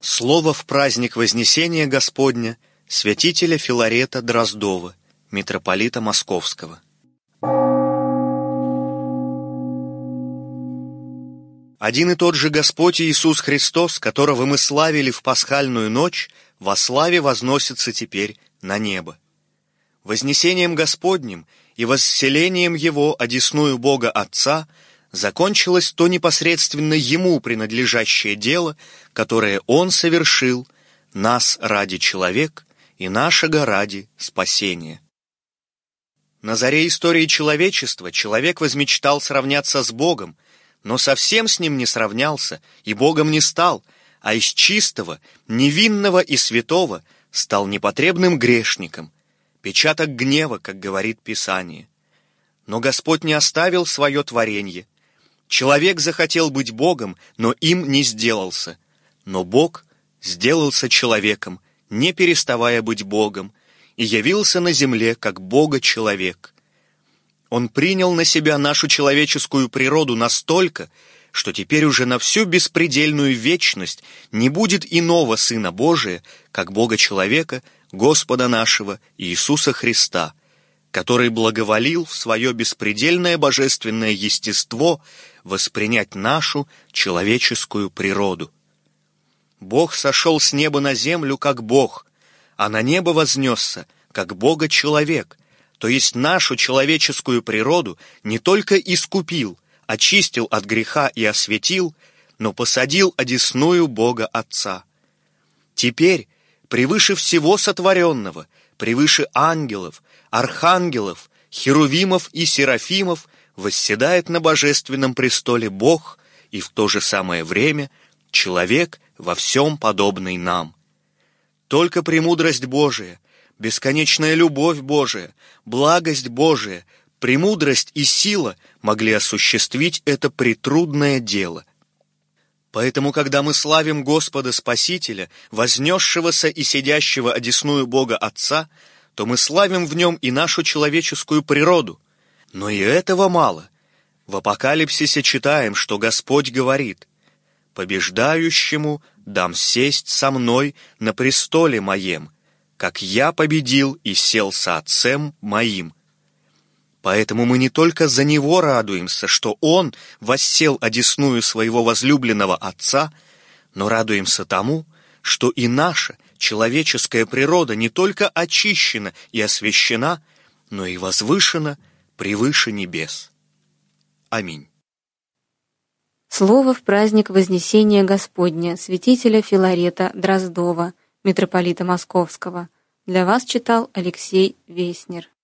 Слово в праздник Вознесения Господня святителя Филарета Дроздова, митрополита Московского. Один и тот же Господь Иисус Христос, которого мы славили в пасхальную ночь, во славе возносится теперь на небо. Вознесением Господним и восселением Его одесную Бога Отца закончилось то непосредственно Ему принадлежащее дело, которое Он совершил, нас ради человек и нашего ради спасения. На заре истории человечества человек возмечтал сравняться с Богом, но совсем с Ним не сравнялся и Богом не стал, а из чистого, невинного и святого стал непотребным грешником, печаток гнева, как говорит Писание. Но Господь не оставил свое творенье. Человек захотел быть Богом, но им не сделался. Но Бог сделался человеком, не переставая быть Богом, и явился на земле как Бога-человек. Он принял на себя нашу человеческую природу настолько, что теперь уже на всю беспредельную вечность не будет иного Сына Божия, как Бога-человека, Господа нашего Иисуса Христа, который благоволил в свое беспредельное божественное естество воспринять нашу человеческую природу. Бог сошел с неба на землю, как Бог, а на небо вознесся, как Бога-человек, то есть нашу человеческую природу не только искупил, очистил от греха и осветил, но посадил одесную Бога Отца. Теперь, превыше всего сотворенного, превыше ангелов, архангелов, херувимов и серафимов, восседает на божественном престоле Бог и в то же самое время человек во всем подобный нам. Только премудрость Божия, бесконечная любовь Божия, благость Божия, премудрость и сила могли осуществить это претрудное дело. Поэтому, когда мы славим Господа Спасителя, вознесшегося и сидящего одесную Бога Отца, то мы славим в нем и нашу человеческую природу. Но и этого мало. В Апокалипсисе читаем, что Господь говорит: «Побеждающему дам сесть со мной на престоле моем, как я победил и сел со Отцем моим». Поэтому мы не только за Него радуемся, что Он воссел одесную своего возлюбленного Отца, но радуемся тому, что и наша человеческая природа не только очищена и освящена, но и возвышена превыше небес. Аминь. Слово в праздник Вознесения Господня святителя Филарета Дроздова, митрополита Московского. Для вас читал Алексей Веснер.